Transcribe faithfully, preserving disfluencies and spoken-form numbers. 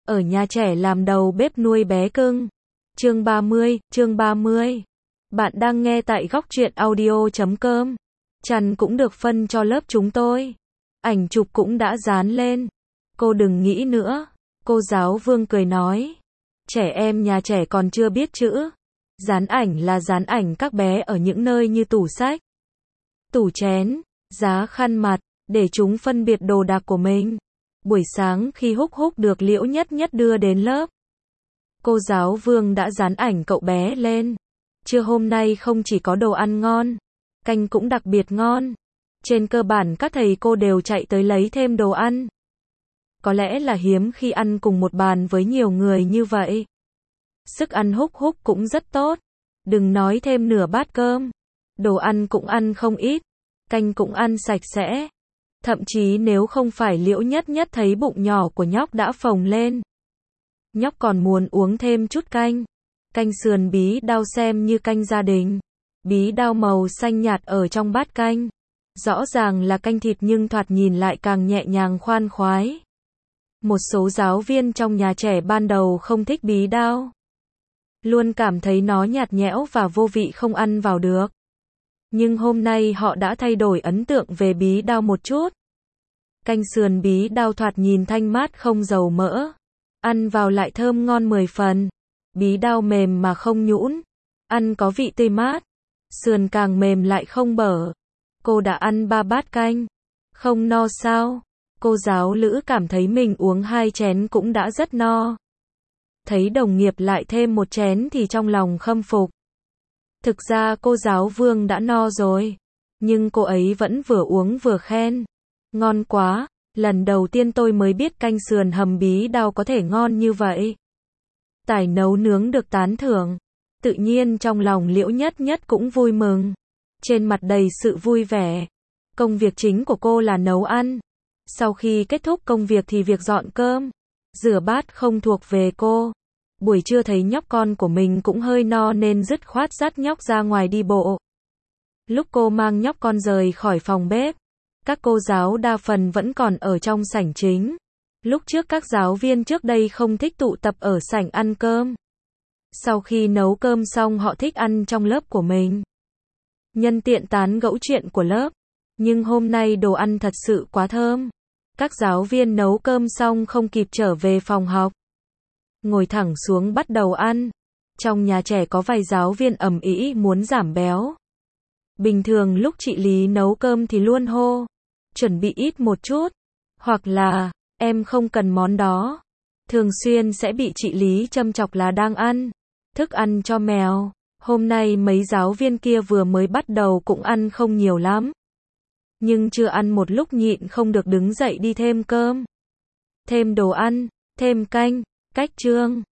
ở nhà trẻ làm đầu bếp nuôi bé cưng. Chương ba mươi, chương ba mươi. Bạn đang nghe tại góc truyện audio chấm com. Chăn cũng được phân cho lớp chúng tôi. Ảnh chụp cũng đã dán lên. Cô đừng nghĩ nữa. Cô giáo Vương cười nói. Trẻ em nhà trẻ còn chưa biết chữ. Dán ảnh là dán ảnh các bé ở những nơi như tủ sách, tủ chén, giá khăn mặt, để chúng phân biệt đồ đạc của mình. Buổi sáng khi Húc Húc được Liễu Nhất Nhất đưa đến lớp, cô giáo Vương đã dán ảnh cậu bé lên. Trưa hôm nay không chỉ có đồ ăn ngon, canh cũng đặc biệt ngon. Trên cơ bản các thầy cô đều chạy tới lấy thêm đồ ăn. Có lẽ là hiếm khi ăn cùng một bàn với nhiều người như vậy. Sức ăn Húc Húc cũng rất tốt. Đừng nói thêm nửa bát cơm. Đồ ăn cũng ăn không ít. Canh cũng ăn sạch sẽ. Thậm chí nếu không phải Liễu Nhất Nhất thấy bụng nhỏ của nhóc đã phồng lên, nhóc còn muốn uống thêm chút canh. Canh sườn bí đao xem như canh gia đình. Bí đao màu xanh nhạt ở trong bát canh. Rõ ràng là canh thịt nhưng thoạt nhìn lại càng nhẹ nhàng khoan khoái. Một số giáo viên trong nhà trẻ ban đầu không thích bí đao. Luôn cảm thấy nó nhạt nhẽo và vô vị không ăn vào được. Nhưng hôm nay họ đã thay đổi ấn tượng về bí đao một chút. Canh sườn bí đao thoạt nhìn thanh mát không dầu mỡ. Ăn vào lại thơm ngon mười phần. Bí đao mềm mà không nhũn. Ăn có vị tươi mát. Sườn càng mềm lại không bở. Cô đã ăn ba bát canh. Không no sao? Cô giáo Lữ cảm thấy mình uống hai chén cũng đã rất no. Thấy đồng nghiệp lại thêm một chén thì trong lòng khâm phục. Thực ra cô giáo Vương đã no rồi. Nhưng cô ấy vẫn vừa uống vừa khen. Ngon quá, lần đầu tiên tôi mới biết canh sườn hầm bí đao có thể ngon như vậy. Tài nấu nướng được tán thưởng. Tự nhiên trong lòng Liễu Nhất Nhất cũng vui mừng. Trên mặt đầy sự vui vẻ. Công việc chính của cô là nấu ăn. Sau khi kết thúc công việc thì việc dọn cơm, rửa bát không thuộc về cô. Buổi trưa thấy nhóc con của mình cũng hơi no nên dứt khoát dắt nhóc ra ngoài đi bộ. Lúc cô mang nhóc con rời khỏi phòng bếp, các cô giáo đa phần vẫn còn ở trong sảnh chính. Lúc trước các giáo viên trước đây không thích tụ tập ở sảnh ăn cơm. Sau khi nấu cơm xong họ thích ăn trong lớp của mình. Nhân tiện tán gẫu chuyện của lớp. Nhưng hôm nay đồ ăn thật sự quá thơm. Các giáo viên nấu cơm xong không kịp trở về phòng học. Ngồi thẳng xuống bắt đầu ăn. Trong nhà trẻ có vài giáo viên ầm ĩ muốn giảm béo. Bình thường lúc chị Lý nấu cơm thì luôn hô. Chuẩn bị ít một chút. Hoặc là, em không cần món đó. Thường xuyên sẽ bị chị Lý châm chọc là đang ăn thức ăn cho mèo. Hôm nay mấy giáo viên kia vừa mới bắt đầu cũng ăn không nhiều lắm. Nhưng chưa ăn một lúc nhịn không được đứng dậy đi thêm cơm. Thêm đồ ăn, thêm canh, cách trương.